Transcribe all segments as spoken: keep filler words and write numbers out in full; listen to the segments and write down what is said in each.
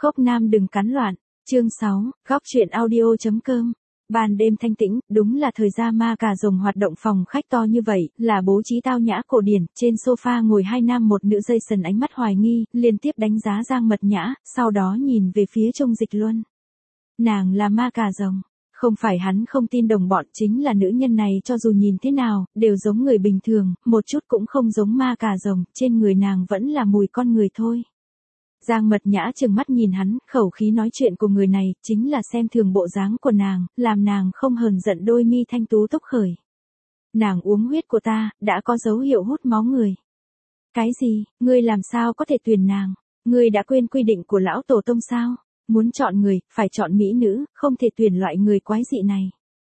Khốc Nam đừng cắn loạn. Chương sáu, góc truyện audio chấm com. Ban đêm thanh tĩnh, đúng là thời gian ma cà rồng hoạt động. Phòng khách to như vậy, là bố trí tao nhã cổ điển, trên sofa ngồi hai nam một nữ. Jason ánh mắt hoài nghi, liên tiếp đánh giá Giang Mật Nhã, sau đó nhìn về phía Trung Dịch Luân. Nàng là ma cà rồng. Không phải hắn không tin đồng bọn, chính là nữ nhân này cho dù nhìn thế nào, đều giống người bình thường, một chút cũng không giống ma cà rồng, trên người nàng vẫn là mùi con người thôi. Giang Mật Nhã trừng mắt nhìn hắn, khẩu khí nói chuyện của người này, chính là xem thường bộ dáng của nàng, làm nàng không hờn giận, đôi mi thanh tú tốc khởi. Nàng uống huyết của ta, đã có dấu hiệu hút máu người. Cái gì, ngươi làm sao có thể tuyển nàng? Ngươi đã quên quy định của lão tổ tông sao? Muốn chọn người, phải chọn mỹ nữ, không thể tuyển loại người quái dị này.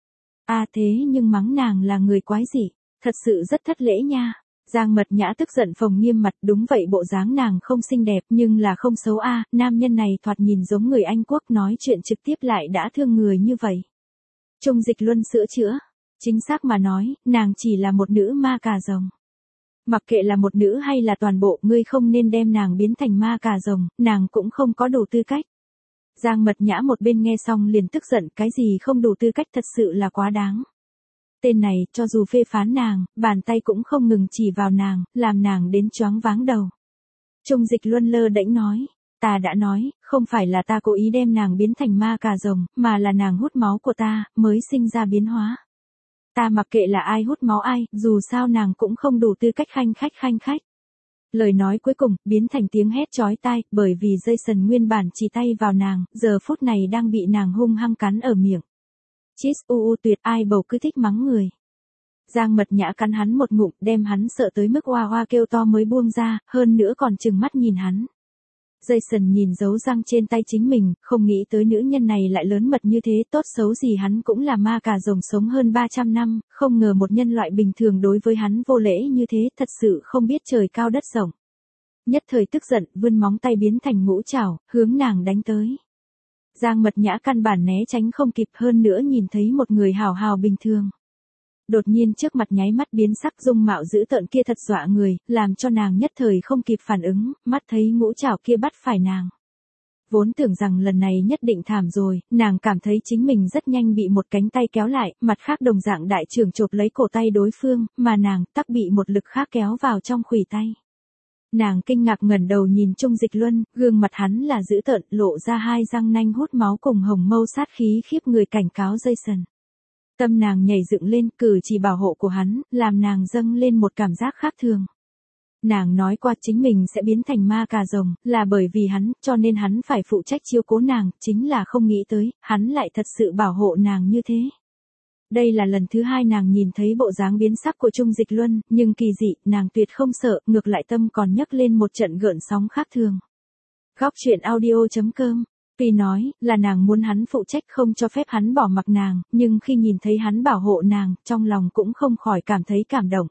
À thế nhưng mắng nàng là người quái dị, thật sự rất thất lễ nha. Giang Mật Nhã tức giận phồng nghiêm mặt, đúng vậy, bộ dáng nàng không xinh đẹp nhưng là không xấu a, à, nam nhân này thoạt nhìn giống người Anh quốc, nói chuyện trực tiếp lại đã thương người như vậy. Trung Dịch Luân sữa chữa, chính xác mà nói, nàng chỉ là một nữ ma cà rồng. Mặc kệ là một nữ hay là toàn bộ, ngươi không nên đem nàng biến thành ma cà rồng, nàng cũng không có đủ tư cách. Giang Mật Nhã một bên nghe xong liền tức giận, cái gì không đủ tư cách, thật sự là quá đáng. Tên này, cho dù phê phán nàng, bàn tay cũng không ngừng chỉ vào nàng, làm nàng đến choáng váng đầu. Trung Dịch Luân lơ đễnh nói, ta đã nói, không phải là ta cố ý đem nàng biến thành ma cà rồng, mà là nàng hút máu của ta, mới sinh ra biến hóa. Ta mặc kệ là ai hút máu ai, dù sao nàng cũng không đủ tư cách khanh khách khanh khách. Lời nói cuối cùng, biến thành tiếng hét chói tai, bởi vì Jason nguyên bản chỉ tay vào nàng, giờ phút này đang bị nàng hung hăng cắn ở miệng. Chít u u tuyệt, ai bầu cứ thích mắng người. Giang Mật Nhã cắn hắn một ngụm, đem hắn sợ tới mức hoa hoa kêu to mới buông ra, hơn nữa còn trừng mắt nhìn hắn. Jason nhìn dấu răng trên tay chính mình, không nghĩ tới nữ nhân này lại lớn mật như thế, tốt xấu gì hắn cũng là ma cà rồng sống hơn ba trăm năm, không ngờ một nhân loại bình thường đối với hắn vô lễ như thế, thật sự không biết trời cao đất rộng. Nhất thời tức giận, vươn móng tay biến thành ngũ trảo, hướng nàng đánh tới. Giang Mật Nhã căn bản né tránh không kịp, hơn nữa nhìn thấy một người hào hào bình thường. Đột nhiên trước mặt nháy mắt biến sắc, dung mạo dữ tợn kia thật dọa người, làm cho nàng nhất thời không kịp phản ứng, mắt thấy ngũ trảo kia bắt phải nàng. Vốn tưởng rằng lần này nhất định thảm rồi, nàng cảm thấy chính mình rất nhanh bị một cánh tay kéo lại, mặt khác đồng dạng đại trưởng chộp lấy cổ tay đối phương, mà nàng tắc bị một lực khác kéo vào trong khuỷu tay. Nàng kinh ngạc ngẩng đầu nhìn Trung Dịch Luân, gương mặt hắn là dữ tợn, lộ ra hai răng nanh hút máu cùng hồng mâu sát khí khiếp người, cảnh cáo Jason. Tâm nàng nhảy dựng lên, cử chỉ bảo hộ của hắn, làm nàng dâng lên một cảm giác khác thường. Nàng nói qua chính mình sẽ biến thành ma cà rồng, là bởi vì hắn, cho nên hắn phải phụ trách chiếu cố nàng, chính là không nghĩ tới, hắn lại thật sự bảo hộ nàng như thế. Đây là lần thứ hai nàng nhìn thấy bộ dáng biến sắc của Trung Dịch Luân, nhưng kỳ dị, nàng tuyệt không sợ, ngược lại tâm còn nhấc lên một trận gợn sóng khác thường. Góc truyện audio chấm com. Tuy nói, là nàng muốn hắn phụ trách không cho phép hắn bỏ mặc nàng, nhưng khi nhìn thấy hắn bảo hộ nàng, trong lòng cũng không khỏi cảm thấy cảm động.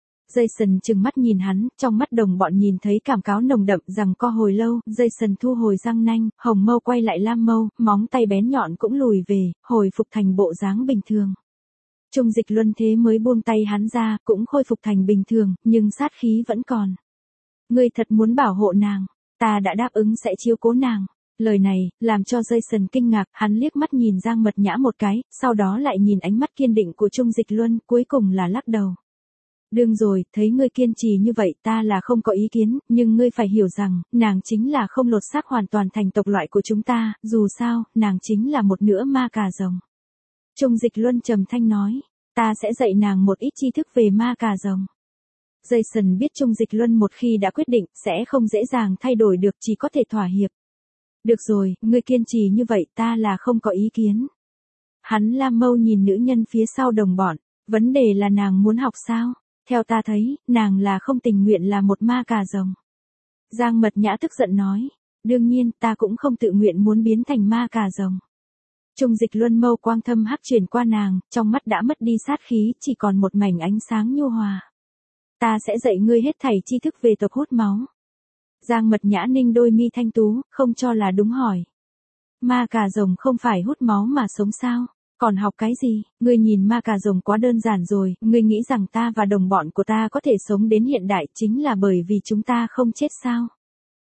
Jason trừng mắt nhìn hắn, trong mắt đồng bọn nhìn thấy cảm cáo nồng đậm, rằng co hồi lâu, Jason thu hồi răng nanh, hồng mâu quay lại lam mâu, móng tay bén nhọn cũng lùi về, hồi phục thành bộ dáng bình thường. Trung Dịch Luân thế mới buông tay hắn ra, cũng khôi phục thành bình thường, nhưng sát khí vẫn còn. Ngươi thật muốn bảo hộ nàng, ta đã đáp ứng sẽ chiếu cố nàng. Lời này, làm cho Jason kinh ngạc, hắn liếc mắt nhìn Giang Mật Nhã một cái, sau đó lại nhìn ánh mắt kiên định của Trung Dịch Luân, cuối cùng là lắc đầu. Đương rồi, thấy ngươi kiên trì như vậy, ta là không có ý kiến, nhưng ngươi phải hiểu rằng, nàng chính là không lột xác hoàn toàn thành tộc loại của chúng ta, dù sao, nàng chính là một nửa ma cà rồng. Trung Dịch Luân trầm thanh nói, ta sẽ dạy nàng một ít tri thức về ma cà rồng. Jason biết Trung Dịch Luân một khi đã quyết định, sẽ không dễ dàng thay đổi được, chỉ có thể thỏa hiệp. Được rồi, ngươi kiên trì như vậy, ta là không có ý kiến. Hắn lam mâu nhìn nữ nhân phía sau đồng bọn, vấn đề là nàng muốn học sao? Theo ta thấy, nàng là không tình nguyện là một ma cà rồng. Giang Mật Nhã tức giận nói, đương nhiên, ta cũng không tự nguyện muốn biến thành ma cà rồng. Trung Dịch Luân mâu quang thâm hắc truyền qua nàng, trong mắt đã mất đi sát khí, chỉ còn một mảnh ánh sáng nhu hòa. Ta sẽ dạy ngươi hết thảy tri thức về tộc hút máu. Giang Mật Nhã ninh đôi mi thanh tú, không cho là đúng hỏi. Ma cà rồng không phải hút máu mà sống sao? Còn học cái gì? Ngươi nhìn ma cà rồng quá đơn giản rồi, ngươi nghĩ rằng ta và đồng bọn của ta có thể sống đến hiện đại chính là bởi vì chúng ta không chết sao?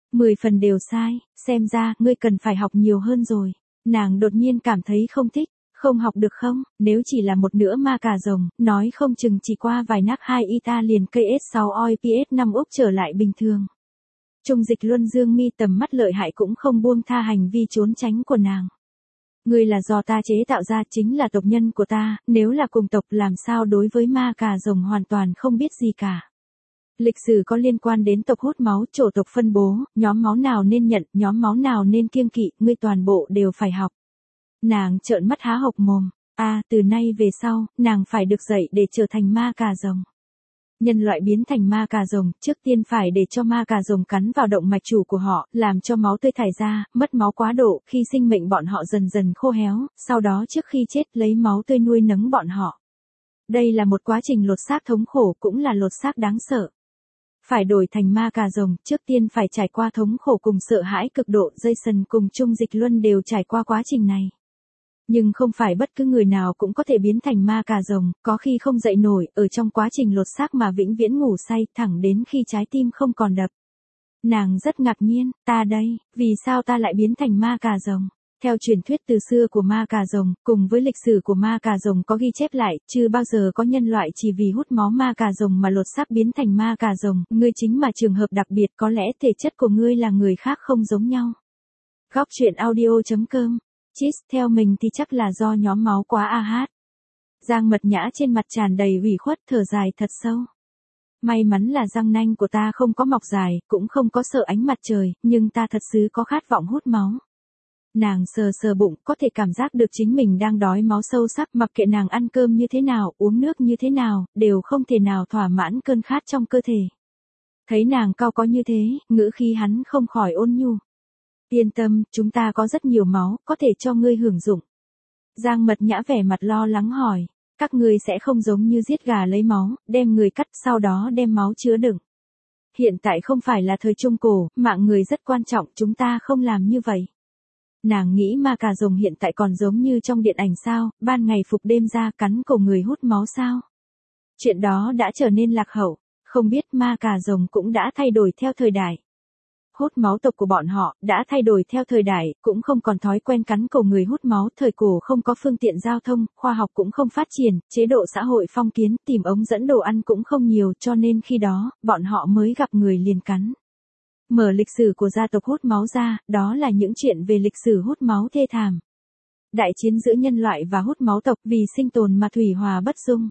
Mười phần đều sai, xem ra, ngươi cần phải học nhiều hơn rồi. Nàng đột nhiên cảm thấy không thích, không học được không, nếu chỉ là một nửa ma cà rồng, nói không chừng chỉ qua vài nắp hai ita liền ca ét sáu oi pi ét năm úp trở lại bình thường. Trung Dịch Luân dương mi tầm mắt lợi hại cũng không buông tha hành vi trốn tránh của nàng. Ngươi là do ta chế tạo ra, chính là tộc nhân của ta, nếu là cùng tộc làm sao đối với ma cà rồng hoàn toàn không biết gì cả. Lịch sử có liên quan đến tộc hút máu, chổ tộc phân bố, nhóm máu nào nên nhận, nhóm máu nào nên kiêng kỵ, ngươi toàn bộ đều phải học. Nàng trợn mắt há hộc mồm, a à, từ nay về sau, nàng phải được dạy để trở thành ma cà rồng. Nhân loại biến thành ma cà rồng, trước tiên phải để cho ma cà rồng cắn vào động mạch chủ của họ, làm cho máu tươi thải ra, mất máu quá độ, khi sinh mệnh bọn họ dần dần khô héo, sau đó trước khi chết lấy máu tươi nuôi nấng bọn họ. Đây là một quá trình lột xác thống khổ, cũng là lột xác đáng sợ. Phải đổi thành ma cà rồng, trước tiên phải trải qua thống khổ cùng sợ hãi cực độ, Jason cùng Trung Dịch Luân đều trải qua quá trình này. Nhưng không phải bất cứ người nào cũng có thể biến thành ma cà rồng, có khi không dậy nổi, ở trong quá trình lột xác mà vĩnh viễn ngủ say, thẳng đến khi trái tim không còn đập. Nàng rất ngạc nhiên, ta đây, vì sao ta lại biến thành ma cà rồng? Theo truyền thuyết từ xưa của ma cà rồng, cùng với lịch sử của ma cà rồng có ghi chép lại, chưa bao giờ có nhân loại chỉ vì hút máu ma cà rồng mà lột xác biến thành ma cà rồng, ngươi chính mà trường hợp đặc biệt, có lẽ thể chất của ngươi là người khác không giống nhau. Góc truyện audio chấm com. Chis, theo mình thì chắc là do nhóm máu quá a hát. Giang Mật Nhã trên mặt tràn đầy ủy khuất, thở dài thật sâu. May mắn là răng nanh của ta không có mọc dài, cũng không có sợ ánh mặt trời, nhưng ta thật sự có khát vọng hút máu. Nàng sờ sờ bụng, có thể cảm giác được chính mình đang đói máu sâu sắc, mặc kệ nàng ăn cơm như thế nào, uống nước như thế nào, đều không thể nào thỏa mãn cơn khát trong cơ thể. Thấy nàng cau có như thế, ngữ khí hắn không khỏi ôn nhu. Yên tâm, chúng ta có rất nhiều máu, có thể cho ngươi hưởng dụng. Giang Mật Nhã vẻ mặt lo lắng hỏi, các ngươi sẽ không giống như giết gà lấy máu, đem người cắt, sau đó đem máu chứa đựng. Hiện tại không phải là thời Trung Cổ, mạng người rất quan trọng, chúng ta không làm như vậy. Nàng nghĩ ma cà rồng hiện tại còn giống như trong điện ảnh sao, ban ngày phục đêm ra cắn cổ người hút máu sao. Chuyện đó đã trở nên lạc hậu, không biết ma cà rồng cũng đã thay đổi theo thời đại. Hút máu tộc của bọn họ đã thay đổi theo thời đại, cũng không còn thói quen cắn cổ người hút máu, thời cổ không có phương tiện giao thông, khoa học cũng không phát triển, chế độ xã hội phong kiến, tìm ống dẫn đồ ăn cũng không nhiều, cho nên khi đó, bọn họ mới gặp người liền cắn. Mở lịch sử của gia tộc hút máu ra, đó là những chuyện về lịch sử hút máu thê thảm. Đại chiến giữa nhân loại và hút máu tộc vì sinh tồn mà thủy hòa bất dung.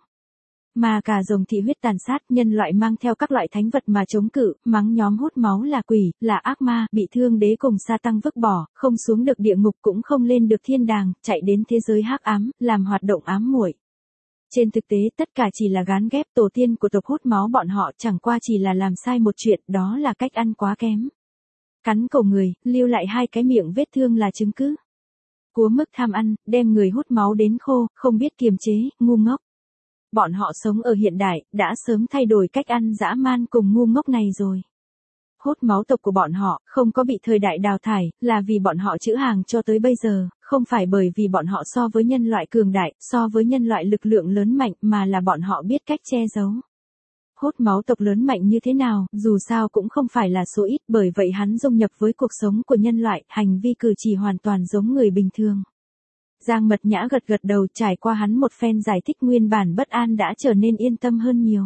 Ma cà rồng thị huyết tàn sát, nhân loại mang theo các loại thánh vật mà chống cự, mắng nhóm hút máu là quỷ, là ác ma, bị thương đế cùng sa tăng vứt bỏ, không xuống được địa ngục cũng không lên được thiên đàng, chạy đến thế giới hắc ám, làm hoạt động ám muội. Trên thực tế tất cả chỉ là gán ghép, tổ tiên của tộc hút máu bọn họ chẳng qua chỉ là làm sai một chuyện, đó là cách ăn quá kém. Cắn cổ người, lưu lại hai cái miệng vết thương là chứng cứ. Cúa mức tham ăn, đem người hút máu đến khô, không biết kiềm chế, ngu ngốc. Bọn họ sống ở hiện đại, đã sớm thay đổi cách ăn dã man cùng ngu ngốc này rồi. Hút máu tộc của bọn họ không có bị thời đại đào thải, là vì bọn họ trữ hàng cho tới bây giờ, không phải bởi vì bọn họ so với nhân loại cường đại, so với nhân loại lực lượng lớn mạnh, mà là bọn họ biết cách che giấu. Hút máu tộc lớn mạnh như thế nào, dù sao cũng không phải là số ít, bởi vậy hắn dung nhập với cuộc sống của nhân loại, hành vi cử chỉ hoàn toàn giống người bình thường. Giang Mật Nhã gật gật đầu, trải qua hắn một phen giải thích, nguyên bản bất an đã trở nên yên tâm hơn nhiều.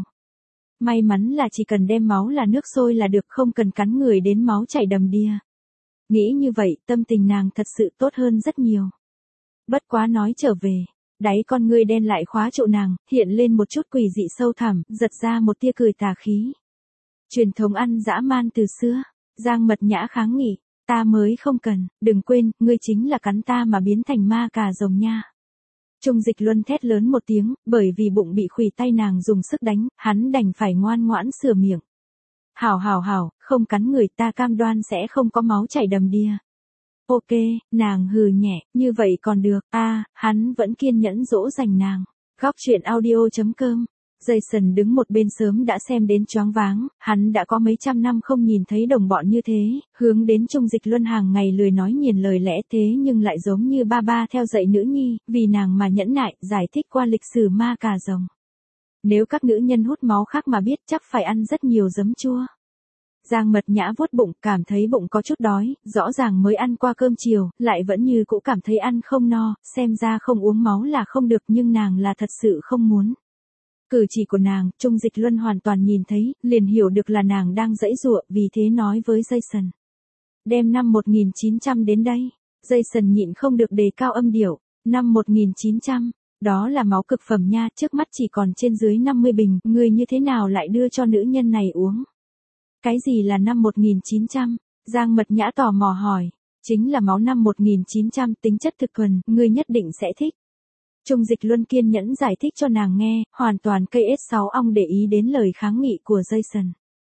May mắn là chỉ cần đem máu là nước sôi là được, không cần cắn người đến máu chảy đầm đìa. Nghĩ như vậy, tâm tình nàng thật sự tốt hơn rất nhiều. Bất quá nói trở về, đáy con ngươi đen lại khóa trụ nàng, hiện lên một chút quỷ dị sâu thẳm, giật ra một tia cười tà khí. Truyền thống ăn dã man từ xưa, Giang Mật Nhã kháng nghị. Ta mới không cần, đừng quên, ngươi chính là cắn ta mà biến thành ma cà rồng nha. Trung Dịch Luân thét lớn một tiếng, bởi vì bụng bị khuỷu tay nàng dùng sức đánh, hắn đành phải ngoan ngoãn sửa miệng. Hảo hảo hảo, không cắn người, ta cam đoan sẽ không có máu chảy đầm đìa. Ok, nàng hừ nhẹ, như vậy còn được, a, à, hắn vẫn kiên nhẫn dỗ dành nàng. Góc truyện audio chấm com. Jason đứng một bên sớm đã xem đến choáng váng, hắn đã có mấy trăm năm không nhìn thấy đồng bọn như thế, hướng đến Trung Dịch Luân hàng ngày lười nói nhiền lời lẽ thế nhưng lại giống như ba ba theo dạy nữ nhi, vì nàng mà nhẫn nại, giải thích qua lịch sử ma cà rồng. Nếu các nữ nhân hút máu khác mà biết chắc phải ăn rất nhiều giấm chua. Giang Mật Nhã vuốt bụng, cảm thấy bụng có chút đói, rõ ràng mới ăn qua cơm chiều, lại vẫn như cũ cảm thấy ăn không no, xem ra không uống máu là không được nhưng nàng là thật sự không muốn. Cử chỉ của nàng, Trung Dịch Luân hoàn toàn nhìn thấy, liền hiểu được là nàng đang giãy giụa, vì thế nói với Jason. Đem năm một nghìn chín trăm đến đây. Jason nhịn không được đề cao âm điệu. Năm một nghìn chín trăm, đó là máu cực phẩm nha, trước mắt chỉ còn trên dưới năm mươi bình, ngươi như thế nào lại đưa cho nữ nhân này uống? Cái gì là năm một nghìn chín trăm? Giang Mật Nhã tò mò hỏi. Chính là máu năm một nghìn chín trăm, tính chất thực thuần, ngươi nhất định sẽ thích. Trung Dịch Luân kiên nhẫn giải thích cho nàng nghe, hoàn toàn cây ét sáu ong để ý đến lời kháng nghị của Jason.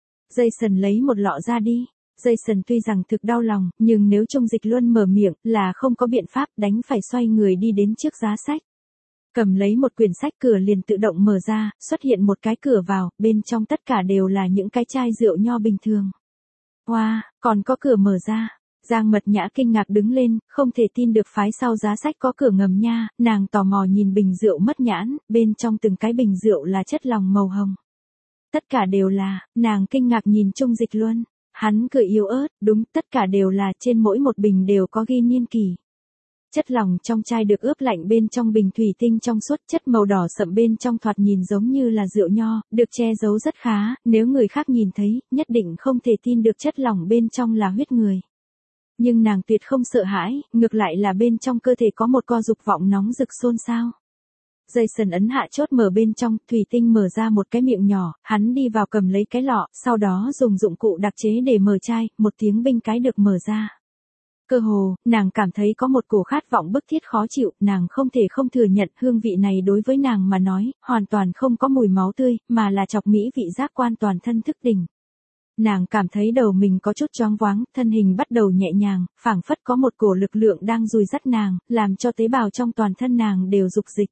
Jason lấy một lọ ra đi. Jason tuy rằng thực đau lòng, nhưng nếu Trung Dịch Luân mở miệng là không có biện pháp, đánh phải xoay người đi đến trước giá sách. Cầm lấy một quyển sách, cửa liền tự động mở ra, xuất hiện một cái cửa vào, bên trong tất cả đều là những cái chai rượu nho bình thường. Wow, còn có cửa mở ra. Giang Mật Nhã kinh ngạc đứng lên, không thể tin được phái sau giá sách có cửa ngầm nha, nàng tò mò nhìn bình rượu mất nhãn, bên trong từng cái bình rượu là chất lỏng màu hồng. Tất cả đều là, nàng kinh ngạc nhìn Trung Dịch Luân, hắn cười yếu ớt, đúng, tất cả đều là, trên mỗi một bình đều có ghi niên kỳ. Chất lỏng trong chai được ướp lạnh bên trong bình thủy tinh trong suốt, chất màu đỏ sậm bên trong thoạt nhìn giống như là rượu nho, được che giấu rất khá, nếu người khác nhìn thấy, nhất định không thể tin được chất lỏng bên trong là huyết người. Nhưng nàng tuyệt không sợ hãi, ngược lại là bên trong cơ thể có một co dục vọng nóng rực xôn xao. Jason ấn hạ chốt mở bên trong, thủy tinh mở ra một cái miệng nhỏ, hắn đi vào cầm lấy cái lọ, sau đó dùng dụng cụ đặc chế để mở chai, một tiếng binh cái được mở ra. Cơ hồ, nàng cảm thấy có một cổ khát vọng bức thiết khó chịu, nàng không thể không thừa nhận hương vị này đối với nàng mà nói, hoàn toàn không có mùi máu tươi, mà là chọc mỹ vị giác quan toàn thân thức tỉnh. Nàng cảm thấy đầu mình có chút choáng váng, thân hình bắt đầu nhẹ nhàng, phảng phất có một cổ lực lượng đang dùi dắt nàng, làm cho tế bào trong toàn thân nàng đều dục dịch.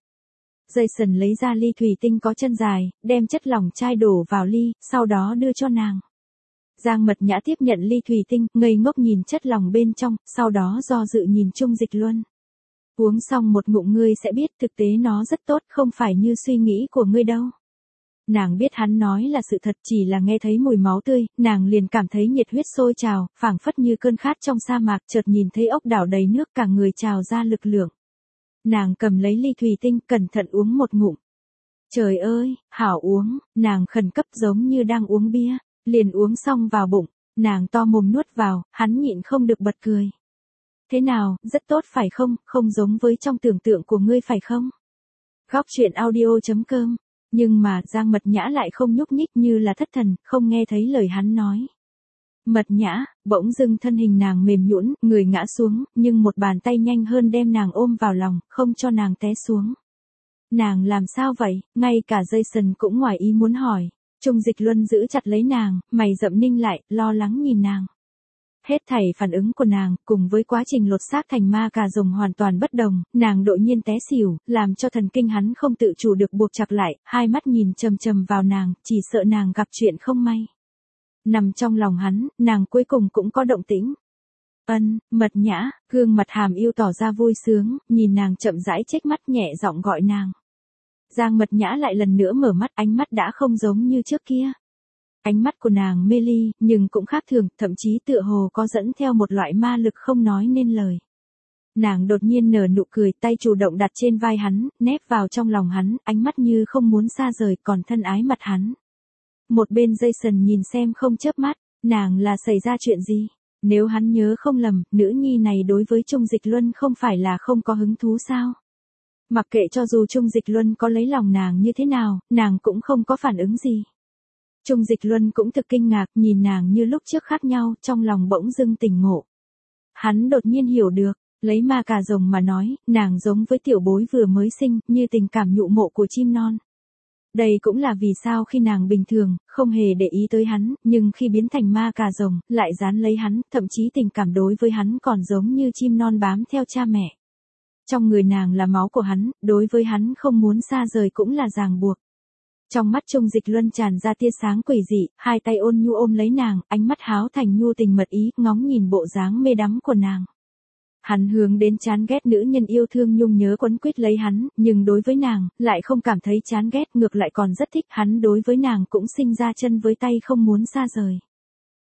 Jason lấy ra ly thủy tinh có chân dài, đem chất lỏng chai đổ vào ly, sau đó đưa cho nàng. Giang Mật Nhã tiếp nhận ly thủy tinh, ngây ngốc nhìn chất lỏng bên trong, sau đó do dự nhìn Trung Dịch Luân. Uống xong một ngụm ngươi sẽ biết thực tế nó rất tốt, không phải như suy nghĩ của ngươi đâu. Nàng biết hắn nói là sự thật, chỉ là nghe thấy mùi máu tươi, nàng liền cảm thấy nhiệt huyết sôi trào, phảng phất như cơn khát trong sa mạc, chợt nhìn thấy ốc đảo đầy nước, cả người trào ra lực lượng. Nàng cầm lấy ly thủy tinh, cẩn thận uống một ngụm. Trời ơi, hảo uống, nàng khẩn cấp giống như đang uống bia, liền uống xong vào bụng, nàng to mồm nuốt vào, hắn nhịn không được bật cười. Thế nào, rất tốt phải không, không giống với trong tưởng tượng của ngươi phải không? Góc truyện audio chấm com. Nhưng mà Giang Mật Nhã lại không nhúc nhích như là thất thần, không nghe thấy lời hắn nói. Mật Nhã, bỗng dưng thân hình nàng mềm nhũn, người ngã xuống, nhưng một bàn tay nhanh hơn đem nàng ôm vào lòng, không cho nàng té xuống. Nàng làm sao vậy, ngay cả Jason cũng ngoài ý muốn hỏi. Trung Dịch Luân giữ chặt lấy nàng, mày rậm ninh lại, lo lắng nhìn nàng. Hết thảy phản ứng của nàng, cùng với quá trình lột xác thành ma cà rồng hoàn toàn bất đồng, nàng đột nhiên té xỉu, làm cho thần kinh hắn không tự chủ được buộc chặt lại, hai mắt nhìn chầm chầm vào nàng, chỉ sợ nàng gặp chuyện không may. Nằm trong lòng hắn, nàng cuối cùng cũng có động tĩnh. Ân, Mật Nhã, gương mặt hàm yêu tỏ ra vui sướng, nhìn nàng chậm rãi chếch mắt nhẹ giọng gọi nàng. Giang Mật Nhã lại lần nữa mở mắt, ánh mắt đã không giống như trước kia. Ánh mắt của nàng mê ly, nhưng cũng khác thường, thậm chí tựa hồ có dẫn theo một loại ma lực không nói nên lời. Nàng đột nhiên nở nụ cười, tay chủ động đặt trên vai hắn, nép vào trong lòng hắn, ánh mắt như không muốn xa rời, còn thân ái mặt hắn. Một bên Jason nhìn xem không chớp mắt, nàng là xảy ra chuyện gì? Nếu hắn nhớ không lầm, nữ nhi này đối với Trung Dịch Luân không phải là không có hứng thú sao? Mặc kệ cho dù Trung Dịch Luân có lấy lòng nàng như thế nào, nàng cũng không có phản ứng gì. Trung Dịch Luân cũng thực kinh ngạc, nhìn nàng như lúc trước khác nhau, trong lòng bỗng dưng tỉnh ngộ. Hắn đột nhiên hiểu được, lấy ma cà rồng mà nói, nàng giống với tiểu bối vừa mới sinh, như tình cảm nhụ mộ của chim non. Đây cũng là vì sao khi nàng bình thường, không hề để ý tới hắn, nhưng khi biến thành ma cà rồng, lại dán lấy hắn, thậm chí tình cảm đối với hắn còn giống như chim non bám theo cha mẹ. Trong người nàng là máu của hắn, đối với hắn không muốn xa rời cũng là ràng buộc. Trong mắt Trung Dịch Luân tràn ra tia sáng quỷ dị, hai tay ôn nhu ôm lấy nàng, ánh mắt háo thành nhu tình mật ý, ngóng nhìn bộ dáng mê đắm của nàng. Hắn hướng đến chán ghét nữ nhân yêu thương nhung nhớ quấn quýt lấy hắn, nhưng đối với nàng, lại không cảm thấy chán ghét, ngược lại còn rất thích, hắn đối với nàng cũng sinh ra chân với tay không muốn xa rời.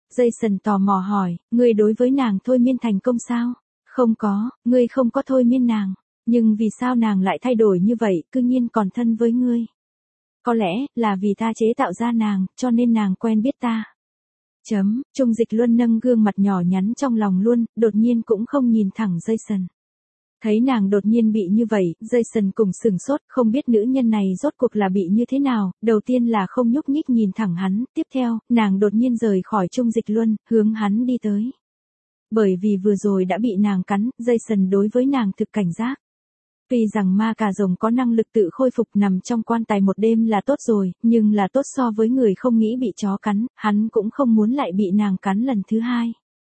Jason tò mò hỏi, ngươi đối với nàng thôi miên thành công sao? Không có, ngươi không có thôi miên nàng. Nhưng vì sao nàng lại thay đổi như vậy, cư nhiên còn thân với ngươi? Có lẽ, là vì ta chế tạo ra nàng, cho nên nàng quen biết ta. Chấm, Trung Dịch Luân nâng gương mặt nhỏ nhắn trong lòng luôn, đột nhiên cũng không nhìn thẳng Jason. Thấy nàng đột nhiên bị như vậy, Jason cùng sừng sốt, không biết nữ nhân này rốt cuộc là bị như thế nào, đầu tiên là không nhúc nhích nhìn thẳng hắn, tiếp theo, nàng đột nhiên rời khỏi Trung Dịch Luân, hướng hắn đi tới. Bởi vì vừa rồi đã bị nàng cắn, Jason đối với nàng thực cảnh giác. Tuy rằng ma cà rồng có năng lực tự khôi phục nằm trong quan tài một đêm là tốt rồi, nhưng là tốt so với người không nghĩ bị chó cắn, hắn cũng không muốn lại bị nàng cắn lần thứ hai.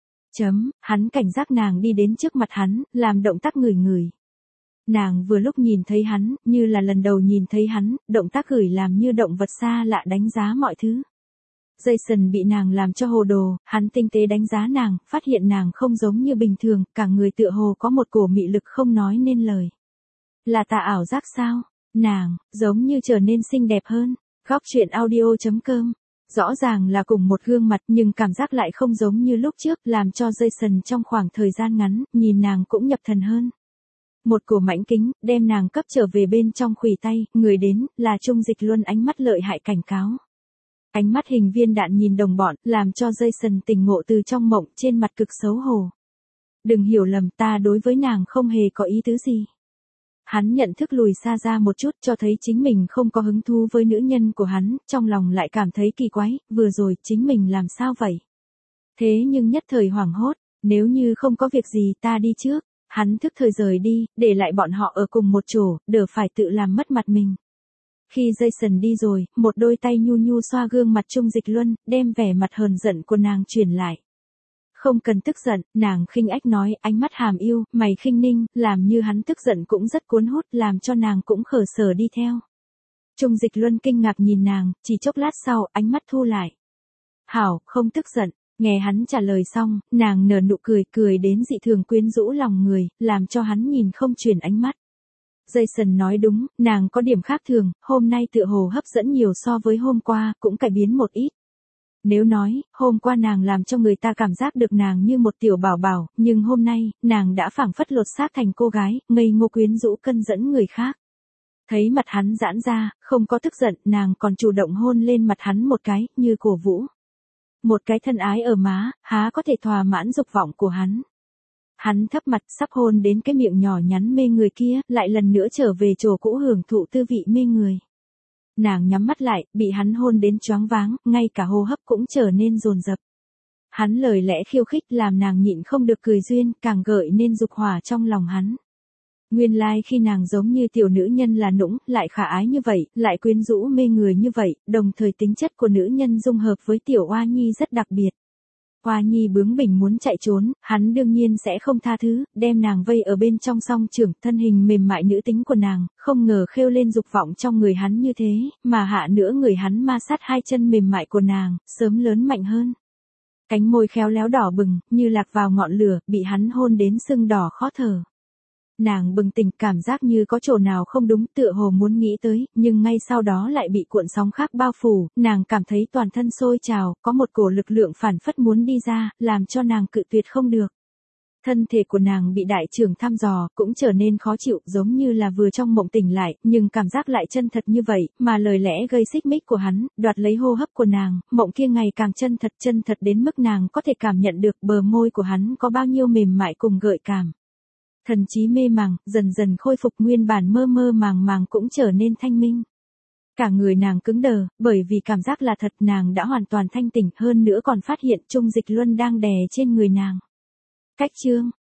Chấm, hắn cảnh giác nàng đi đến trước mặt hắn, làm động tác ngửi ngửi. Nàng vừa lúc nhìn thấy hắn, như là lần đầu nhìn thấy hắn, động tác gửi làm như động vật xa lạ đánh giá mọi thứ. Jason bị nàng làm cho hồ đồ, hắn tinh tế đánh giá nàng, phát hiện nàng không giống như bình thường, cả người tựa hồ có một cổ mị lực không nói nên lời. Là tà ảo giác sao? Nàng, giống như trở nên xinh đẹp hơn. Góc truyện audio chấm com. Rõ ràng là cùng một gương mặt nhưng cảm giác lại không giống như lúc trước, làm cho Jason trong khoảng thời gian ngắn, nhìn nàng cũng nhập thần hơn. Một cổ mãnh kính, đem nàng cấp trở về bên trong khuỷu tay, người đến, là Trung Dịch Luân ánh mắt lợi hại cảnh cáo. Ánh mắt hình viên đạn nhìn đồng bọn, làm cho Jason tỉnh ngộ từ trong mộng, trên mặt cực xấu hổ. Đừng hiểu lầm, ta đối với nàng không hề có ý tứ gì. Hắn nhận thức lùi xa ra một chút, cho thấy chính mình không có hứng thú với nữ nhân của hắn, trong lòng lại cảm thấy kỳ quái, vừa rồi chính mình làm sao vậy? Thế nhưng nhất thời hoảng hốt, nếu như không có việc gì ta đi trước, hắn thức thời rời đi, để lại bọn họ ở cùng một chỗ, đỡ phải tự làm mất mặt mình. Khi Jason đi rồi, một đôi tay nhu nhu xoa gương mặt Trung Dịch Luân, đem vẻ mặt hờn giận của nàng truyền lại. Không cần tức giận, nàng khinh ách nói, ánh mắt hàm yêu, mày khinh ninh, làm như hắn tức giận cũng rất cuốn hút, làm cho nàng cũng khở sở đi theo. Trung Dịch Luân kinh ngạc nhìn nàng, chỉ chốc lát sau, ánh mắt thu lại. Hảo, không tức giận, nghe hắn trả lời xong, nàng nở nụ cười, cười đến dị thường quyến rũ lòng người, làm cho hắn nhìn không chuyển ánh mắt. Jason nói đúng, nàng có điểm khác thường, hôm nay tựa hồ hấp dẫn nhiều so với hôm qua, cũng cải biến một ít. Nếu nói, hôm qua nàng làm cho người ta cảm giác được nàng như một tiểu bảo bảo, nhưng hôm nay, nàng đã phảng phất lột xác thành cô gái, ngây ngô quyến rũ cân dẫn người khác. Thấy mặt hắn giãn ra, không có tức giận, nàng còn chủ động hôn lên mặt hắn một cái, như cổ vũ. Một cái thân ái ở má, há có thể thỏa mãn dục vọng của hắn. Hắn thấp mặt sắp hôn đến cái miệng nhỏ nhắn mê người kia, lại lần nữa trở về chỗ cũ hưởng thụ tư vị mê người. Nàng nhắm mắt lại, bị hắn hôn đến choáng váng, ngay cả hô hấp cũng trở nên dồn dập. Hắn lời lẽ khiêu khích làm nàng nhịn không được cười duyên, càng gợi nên dục hỏa trong lòng hắn. Nguyên lai like khi nàng giống như tiểu nữ nhân là nũng, lại khả ái như vậy, lại quyến rũ mê người như vậy, đồng thời tính chất của nữ nhân dung hợp với tiểu Oa Nhi rất đặc biệt. Oa Nhi bướng bỉnh muốn chạy trốn, hắn đương nhiên sẽ không tha thứ, đem nàng vây ở bên trong song trưởng, thân hình mềm mại nữ tính của nàng, không ngờ khêu lên dục vọng trong người hắn như thế, mà hạ nữa người hắn ma sát hai chân mềm mại của nàng, sớm lớn mạnh hơn. Cánh môi khéo léo đỏ bừng, như lạc vào ngọn lửa, bị hắn hôn đến sưng đỏ khó thở. Nàng bừng tỉnh, cảm giác như có chỗ nào không đúng, tựa hồ muốn nghĩ tới, nhưng ngay sau đó lại bị cuộn sóng khác bao phủ, nàng cảm thấy toàn thân sôi trào, có một cổ lực lượng phản phất muốn đi ra, làm cho nàng cự tuyệt không được. Thân thể của nàng bị đại trưởng thăm dò, cũng trở nên khó chịu, giống như là vừa trong mộng tỉnh lại, nhưng cảm giác lại chân thật như vậy, mà lời lẽ gây xích mích của hắn, đoạt lấy hô hấp của nàng, mộng kia ngày càng chân thật, chân thật đến mức nàng có thể cảm nhận được bờ môi của hắn có bao nhiêu mềm mại cùng gợi cảm. Thần trí mê màng, dần dần khôi phục nguyên bản mơ mơ màng màng cũng trở nên thanh minh. Cả người nàng cứng đờ, bởi vì cảm giác là thật, nàng đã hoàn toàn thanh tỉnh, hơn nữa còn phát hiện Trung Dịch Luân đang đè trên người nàng. Cách chương